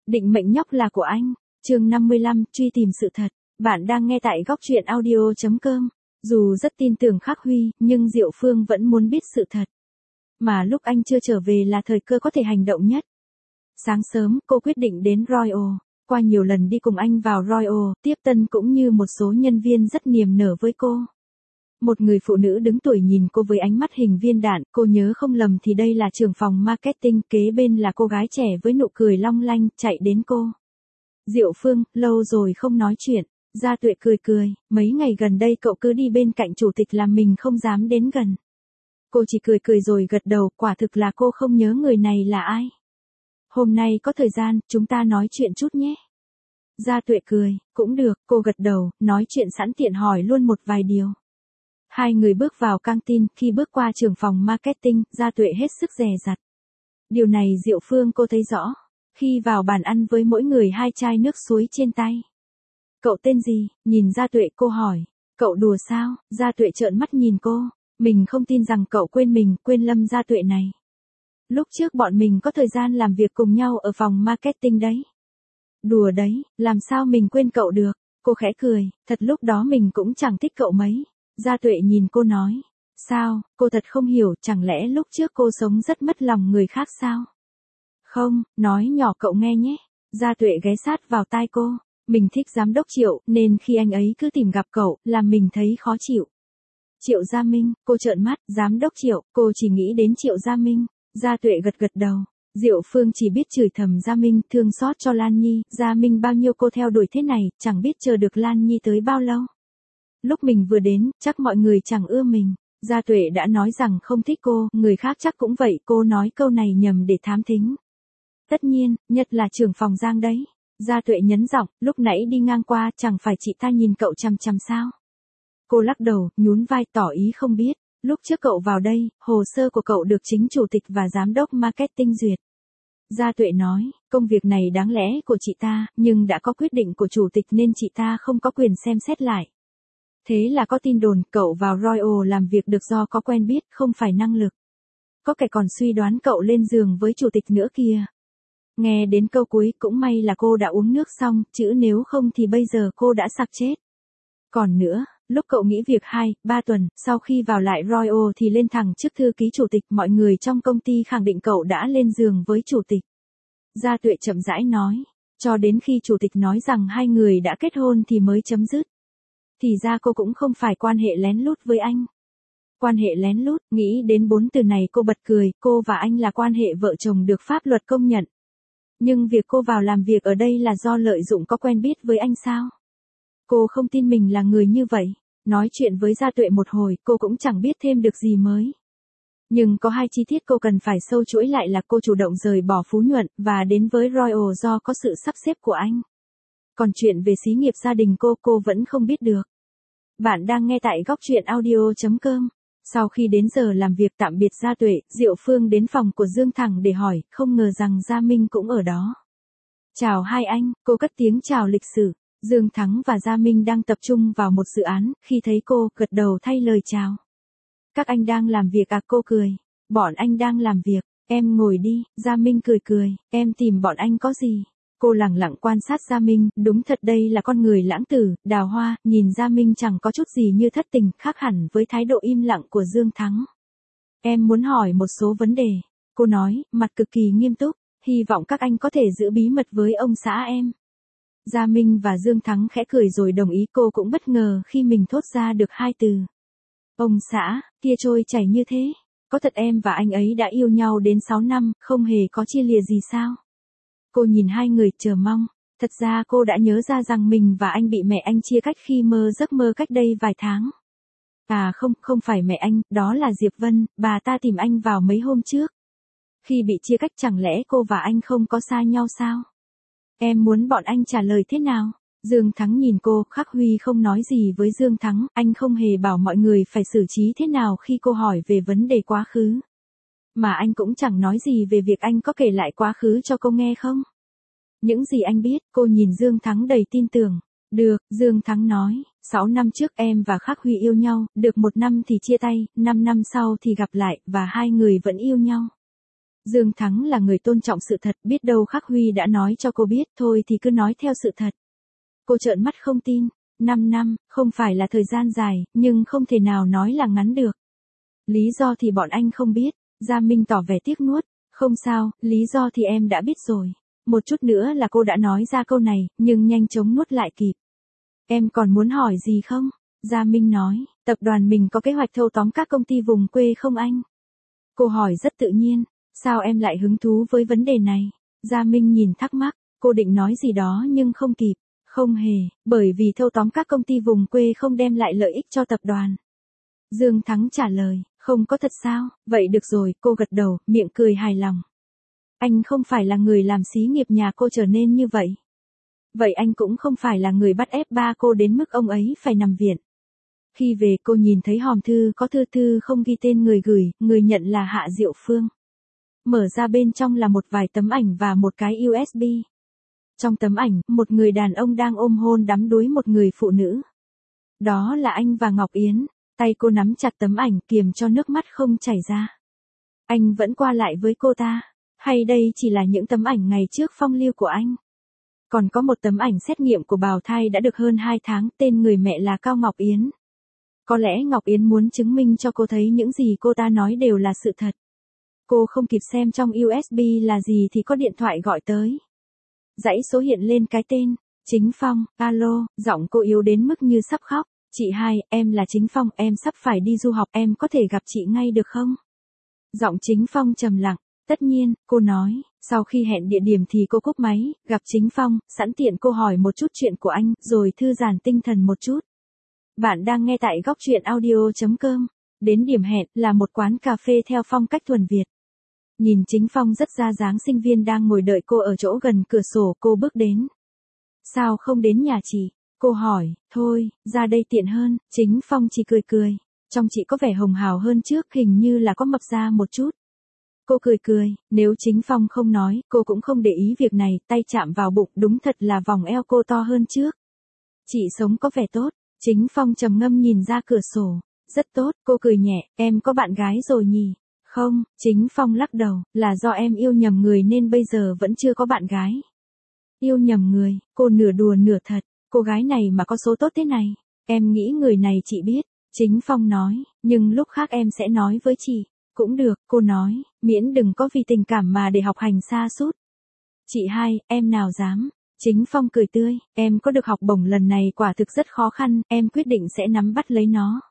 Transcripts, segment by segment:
Định mệnh nhóc là của anh. Chương 55, truy tìm sự thật. Bạn đang nghe tại góc truyện audio.com. Dù rất tin tưởng Khắc Huy, nhưng Diệu Phương vẫn muốn biết sự thật. Mà lúc anh chưa trở về là thời cơ có thể hành động nhất. Sáng sớm, cô quyết định đến Royal. Qua nhiều lần đi cùng anh vào Royal, tiếp tân cũng như một số nhân viên rất niềm nở với cô. Một người phụ nữ đứng tuổi nhìn cô với ánh mắt hình viên đạn, cô nhớ không lầm thì đây là trưởng phòng marketing, kế bên là cô gái trẻ với nụ cười long lanh, chạy đến cô. Diệu Phương, lâu rồi không nói chuyện. Gia Tuệ cười cười, mấy ngày gần đây cậu cứ đi bên cạnh chủ tịch làm mình không dám đến gần. Cô chỉ cười cười rồi gật đầu, quả thực là cô không nhớ người này là ai. Hôm nay có thời gian, chúng ta nói chuyện chút nhé. Gia Tuệ cười, cũng được, cô gật đầu, nói chuyện sẵn tiện hỏi luôn một vài điều. Hai người bước vào căng tin, khi bước qua trưởng phòng marketing, Gia Tuệ hết sức dè dặt. Điều này Diệu Phương cô thấy rõ. Khi vào bàn ăn với mỗi người 2 chai nước suối trên tay. Cậu tên gì? Nhìn Gia Tuệ cô hỏi. Cậu đùa sao? Gia Tuệ trợn mắt nhìn cô. Mình không tin rằng cậu quên mình, quên Lâm Gia Tuệ này. Lúc trước bọn mình có thời gian làm việc cùng nhau ở phòng marketing đấy. Đùa đấy, làm sao mình quên cậu được? Cô khẽ cười, thật lúc đó mình cũng chẳng thích cậu mấy. Gia Tuệ nhìn cô nói. Sao, cô thật không hiểu, chẳng lẽ lúc trước cô sống rất mất lòng người khác sao? Không, nói nhỏ cậu nghe nhé. Gia Tuệ ghé sát vào tai cô. Mình thích giám đốc Triệu, nên khi anh ấy cứ tìm gặp cậu, làm mình thấy khó chịu. Triệu Gia Minh, cô trợn mắt, giám đốc Triệu, cô chỉ nghĩ đến Triệu Gia Minh. Gia Tuệ gật gật đầu. Diệu Phương chỉ biết chửi thầm Gia Minh, thương xót cho Lan Nhi. Gia Minh bao nhiêu cô theo đuổi thế này, chẳng biết chờ được Lan Nhi tới bao lâu. Lúc mình vừa đến, chắc mọi người chẳng ưa mình. Gia Tuệ đã nói rằng không thích cô, người khác chắc cũng vậy, cô nói câu này nhầm để thám thính. Tất nhiên, nhất là trưởng phòng Giang đấy. Gia Tuệ nhấn giọng, lúc nãy đi ngang qua, chẳng phải chị ta nhìn cậu chằm chằm sao? Cô lắc đầu, nhún vai tỏ ý không biết. Lúc trước cậu vào đây, hồ sơ của cậu được chính chủ tịch và giám đốc marketing duyệt. Gia Tuệ nói, công việc này đáng lẽ của chị ta, nhưng đã có quyết định của chủ tịch nên chị ta không có quyền xem xét lại. Thế là có tin đồn, cậu vào Royal làm việc được do có quen biết, không phải năng lực. Có kẻ còn suy đoán cậu lên giường với chủ tịch nữa kìa. Nghe đến câu cuối, cũng may là cô đã uống nước xong, chứ nếu không thì bây giờ cô đã sặc chết. Còn nữa, lúc cậu nghỉ việc 2-3 tuần, sau khi vào lại Royal thì lên thẳng chức thư ký chủ tịch, mọi người trong công ty khẳng định cậu đã lên giường với chủ tịch. Gia Tuệ chậm rãi nói, cho đến khi chủ tịch nói rằng hai người đã kết hôn thì mới chấm dứt. Thì ra cô cũng không phải quan hệ lén lút với anh. Quan hệ lén lút, nghĩ đến 4 từ này cô bật cười, cô và anh là quan hệ vợ chồng được pháp luật công nhận. Nhưng việc cô vào làm việc ở đây là do lợi dụng có quen biết với anh sao? Cô không tin mình là người như vậy. Nói chuyện với Gia Tuệ một hồi, cô cũng chẳng biết thêm được gì mới. Nhưng có 2 chi tiết cô cần phải sâu chuỗi lại là cô chủ động rời bỏ Phú Nhuận và đến với Royal do có sự sắp xếp của anh. Còn chuyện về xí nghiệp gia đình cô vẫn không biết được. Bạn đang nghe tại góc truyện audio.com. Sau khi đến giờ làm việc tạm biệt Gia Tuệ, Diệu Phương đến phòng của Dương Thẳng để hỏi, không ngờ rằng Gia Minh cũng ở đó. Chào hai anh, cô cất tiếng chào lịch sử. Dương Thắng và Gia Minh đang tập trung vào một dự án, khi thấy cô, gật đầu thay lời chào. Các anh đang làm việc à? Cô cười. Bọn anh đang làm việc, em ngồi đi. Gia Minh cười cười, em tìm bọn anh có gì? Cô lẳng lặng quan sát Gia Minh, đúng thật đây là con người lãng tử, đào hoa, nhìn Gia Minh chẳng có chút gì như thất tình, khác hẳn với thái độ im lặng của Dương Thắng. Em muốn hỏi một số vấn đề, cô nói, mặt cực kỳ nghiêm túc, hy vọng các anh có thể giữ bí mật với ông xã em. Gia Minh và Dương Thắng khẽ cười rồi đồng ý, cô cũng bất ngờ khi mình thốt ra được 2 từ. Ông xã, kia trôi chảy như thế, có thật em và anh ấy đã yêu nhau đến 6 năm, không hề có chia lìa gì sao? Cô nhìn hai người chờ mong, thật ra cô đã nhớ ra rằng mình và anh bị mẹ anh chia cách khi mơ giấc mơ cách đây vài tháng. À không phải mẹ anh, đó là Diệp Vân, bà ta tìm anh vào mấy hôm trước. Khi bị chia cách chẳng lẽ cô và anh không có xa nhau sao? Em muốn bọn anh trả lời thế nào? Dương Thắng nhìn cô, Khắc Huy không nói gì với Dương Thắng, anh không hề bảo mọi người phải xử trí thế nào khi cô hỏi về vấn đề quá khứ. Mà anh cũng chẳng nói gì về việc anh có kể lại quá khứ cho cô nghe không? Những gì anh biết, cô nhìn Dương Thắng đầy tin tưởng. Được, Dương Thắng nói, 6 năm trước em và Khắc Huy yêu nhau, được 1 năm thì chia tay, 5 năm sau thì gặp lại, và hai người vẫn yêu nhau. Dương Thắng là người tôn trọng sự thật, biết đâu Khắc Huy đã nói cho cô biết, thôi thì cứ nói theo sự thật. Cô trợn mắt không tin, 5 năm, không phải là thời gian dài, nhưng không thể nào nói là ngắn được. Lý do thì bọn anh không biết, Gia Minh tỏ vẻ tiếc nuốt, không sao, lý do thì em đã biết rồi. Một chút nữa là cô đã nói ra câu này, nhưng nhanh chóng nuốt lại kịp. Em còn muốn hỏi gì không? Gia Minh nói, tập đoàn mình có kế hoạch thâu tóm các công ty vùng quê không anh? Cô hỏi rất tự nhiên, sao em lại hứng thú với vấn đề này? Gia Minh nhìn thắc mắc, cô định nói gì đó nhưng không kịp. Không hề, bởi vì thâu tóm các công ty vùng quê không đem lại lợi ích cho tập đoàn. Dương Thắng trả lời, không có thật sao? Vậy được rồi, cô gật đầu, miệng cười hài lòng. Anh không phải là người làm xí nghiệp nhà cô trở nên như vậy. Vậy anh cũng không phải là người bắt ép ba cô đến mức ông ấy phải nằm viện. Khi về cô nhìn thấy hòm thư có thư không ghi tên người gửi, người nhận là Hạ Diệu Phương. Mở ra bên trong là một vài tấm ảnh và một cái USB. Trong tấm ảnh, một người đàn ông đang ôm hôn đắm đuối một người phụ nữ. Đó là anh và Ngọc Yến, tay cô nắm chặt tấm ảnh kiềm cho nước mắt không chảy ra. Anh vẫn qua lại với cô ta, hay đây chỉ là những tấm ảnh ngày trước phong lưu của anh? Còn có một tấm ảnh xét nghiệm của bào thai đã được hơn 2 tháng, tên người mẹ là Cao Ngọc Yến. Có lẽ Ngọc Yến muốn chứng minh cho cô thấy những gì cô ta nói đều là sự thật. Cô không kịp xem trong USB là gì thì có điện thoại gọi tới. Dãy số hiện lên cái tên, Chính Phong, alo, giọng cô yếu đến mức như sắp khóc. Chị hai, em là Chính Phong, em sắp phải đi du học, em có thể gặp chị ngay được không? Giọng Chính Phong trầm lặng, tất nhiên, cô nói, sau khi hẹn địa điểm thì cô cúp máy, gặp Chính Phong, sẵn tiện cô hỏi một chút chuyện của anh, rồi thư giãn tinh thần một chút. Bạn đang nghe tại góc truyện audio.com. Đến điểm hẹn là một quán cà phê theo phong cách thuần Việt. Nhìn Chính Phong rất ra dáng sinh viên đang ngồi đợi cô ở chỗ gần cửa sổ, cô bước đến. Sao không đến nhà chị? Cô hỏi, thôi, ra đây tiện hơn. Chính Phong chỉ cười cười. Trông chị có vẻ hồng hào hơn trước, hình như là có mập ra một chút. Cô cười cười, nếu Chính Phong không nói, cô cũng không để ý việc này, tay chạm vào bụng, đúng thật là vòng eo cô to hơn trước. Chị sống có vẻ tốt. Chính Phong trầm ngâm nhìn ra cửa sổ. Rất tốt, cô cười nhẹ, em có bạn gái rồi nhỉ? Không, Chính Phong lắc đầu, là do em yêu nhầm người nên bây giờ vẫn chưa có bạn gái. Yêu nhầm người, cô nửa đùa nửa thật, cô gái này mà có số tốt thế này, em nghĩ người này chị biết. Chính Phong nói, nhưng lúc khác em sẽ nói với chị. Cũng được, cô nói, miễn đừng có vì tình cảm mà để học hành sa sút. Chị hai, em nào dám. Chính Phong cười tươi, em có được học bổng lần này quả thực rất khó khăn, em quyết định sẽ nắm bắt lấy nó.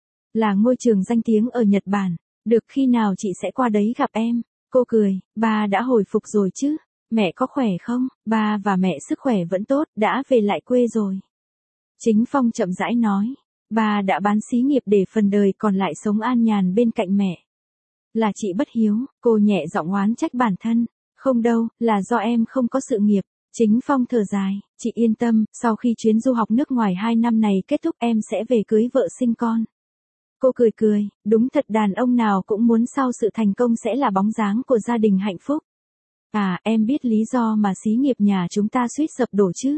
Là ngôi trường danh tiếng ở Nhật Bản, được khi nào chị sẽ qua đấy gặp em? Cô cười, ba đã hồi phục rồi chứ? Mẹ có khỏe không? Ba và mẹ sức khỏe vẫn tốt, đã về lại quê rồi. Chính Phong chậm rãi nói, ba đã bán xí nghiệp để phần đời còn lại sống an nhàn bên cạnh mẹ. Là chị bất hiếu, cô nhẹ giọng oán trách bản thân. Không đâu, là do em không có sự nghiệp. Chính Phong thở dài, chị yên tâm, sau khi chuyến du học nước ngoài 2 năm này kết thúc em sẽ về cưới vợ sinh con. Cô cười cười, đúng thật đàn ông nào cũng muốn sau sự thành công sẽ là bóng dáng của gia đình hạnh phúc. À, em biết lý do mà xí nghiệp nhà chúng ta suýt sập đổ chứ?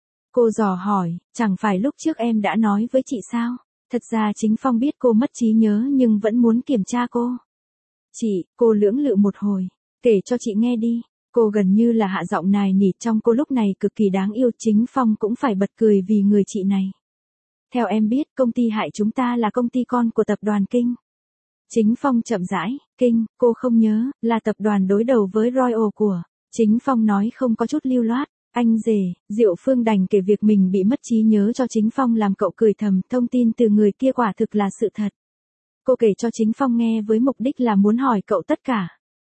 Cô dò hỏi, chẳng phải lúc trước em đã nói với chị sao? Thật ra Chính Phong biết cô mất trí nhớ nhưng vẫn muốn kiểm tra cô. Chị, cô lưỡng lự một hồi, kể cho chị nghe đi. Cô gần như là hạ giọng nài nỉ trong cô lúc này cực kỳ đáng yêu. Chính Phong cũng phải bật cười vì người chị này. Theo em biết, công ty hại chúng ta là công ty con của tập đoàn Kinh. Chính Phong chậm rãi, Kinh, cô không nhớ, là tập đoàn đối đầu với Royal của. Chính Phong nói không có chút lưu loát. Anh rể, Diệu Phương đành kể việc mình bị mất trí nhớ cho Chính Phong làm cậu cười thầm. Thông tin từ người kia quả thực là sự thật. Cô kể cho Chính Phong nghe với mục đích là muốn hỏi cậu tất cả.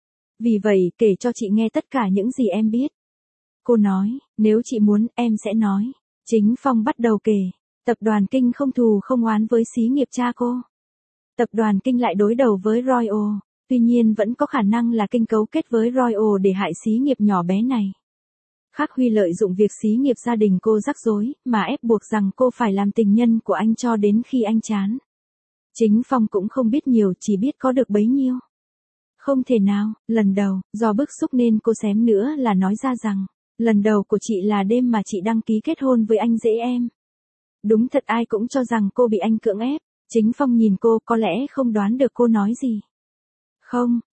Vì vậy, kể cho chị nghe tất cả những gì em biết. Cô nói, nếu chị muốn, em sẽ nói. Chính Phong bắt đầu kể. Tập đoàn Kinh không thù không oán với xí nghiệp cha cô. Tập đoàn Kinh lại đối đầu với Royal. Tuy nhiên vẫn có khả năng là Kinh cấu kết với Royal để hại xí nghiệp nhỏ bé này. Khắc Huy lợi dụng việc xí nghiệp gia đình cô rắc rối, mà ép buộc rằng cô phải làm tình nhân của anh cho đến khi anh chán. Chính Phong cũng không biết nhiều, chỉ biết có được bấy nhiêu. Không thể nào, lần đầu, do bức xúc nên cô xém nữa là nói ra rằng, lần đầu của chị là đêm mà chị đăng ký kết hôn với anh rể em. Đúng thật ai cũng cho rằng cô bị anh cưỡng ép. Chính Phong nhìn cô có lẽ không đoán được cô nói gì.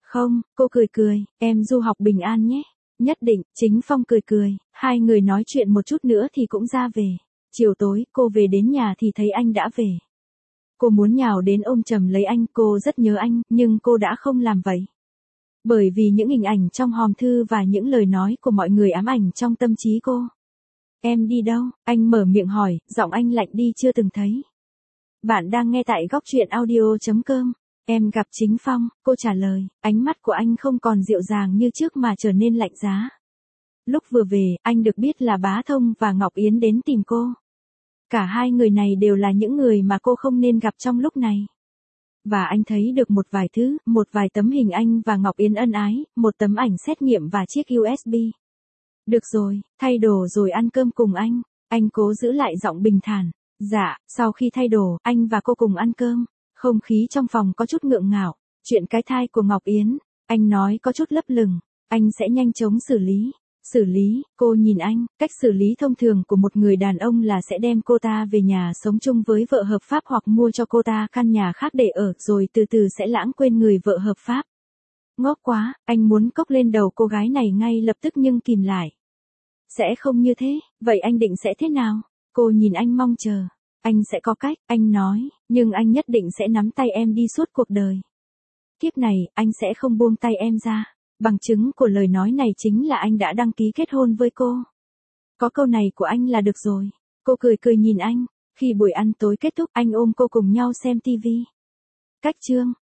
Không, cô cười cười, em du học bình an nhé. Nhất định, Chính Phong cười cười, hai người nói chuyện một chút nữa thì cũng ra về. Chiều tối, cô về đến nhà thì thấy anh đã về. Cô muốn nhào đến ôm chầm lấy anh, cô rất nhớ anh, nhưng cô đã không làm vậy. Bởi vì những hình ảnh trong hòm thư và những lời nói của mọi người ám ảnh trong tâm trí cô. Em đi đâu? Anh mở miệng hỏi, giọng anh lạnh đi chưa từng thấy. Bạn đang nghe tại góc truyện audio.com. Em gặp Chính Phong, cô trả lời, ánh mắt của anh không còn dịu dàng như trước mà trở nên lạnh giá. Lúc vừa về, anh được biết là Bá Thông và Ngọc Yến đến tìm cô. Cả hai người này đều là những người mà cô không nên gặp trong lúc này. Và anh thấy được một vài tấm hình anh và Ngọc Yến ân ái, một tấm ảnh xét nghiệm và chiếc USB. Được rồi, thay đồ rồi ăn cơm cùng anh cố giữ lại giọng bình thản. Dạ, sau khi thay đồ, anh và cô cùng ăn cơm. Không khí trong phòng có chút ngượng ngạo. Chuyện cái thai của Ngọc Yến, anh nói có chút lấp lửng. Anh sẽ nhanh chóng xử lý. Xử lý, cô nhìn anh, cách xử lý thông thường của một người đàn ông là sẽ đem cô ta về nhà sống chung với vợ hợp pháp hoặc mua cho cô ta căn nhà khác để ở rồi từ từ sẽ lãng quên người vợ hợp pháp. Ngốc quá, anh muốn cốc lên đầu cô gái này ngay lập tức nhưng kìm lại. Sẽ không như thế, vậy anh định sẽ thế nào? Cô nhìn anh mong chờ. Anh sẽ có cách, anh nói, nhưng anh nhất định sẽ nắm tay em đi suốt cuộc đời. Kiếp này, anh sẽ không buông tay em ra. Bằng chứng của lời nói này chính là anh đã đăng ký kết hôn với cô. Có câu này của anh là được rồi. Cô cười cười nhìn anh. Khi buổi ăn tối kết thúc, anh ôm cô cùng nhau xem TV. Cách chương.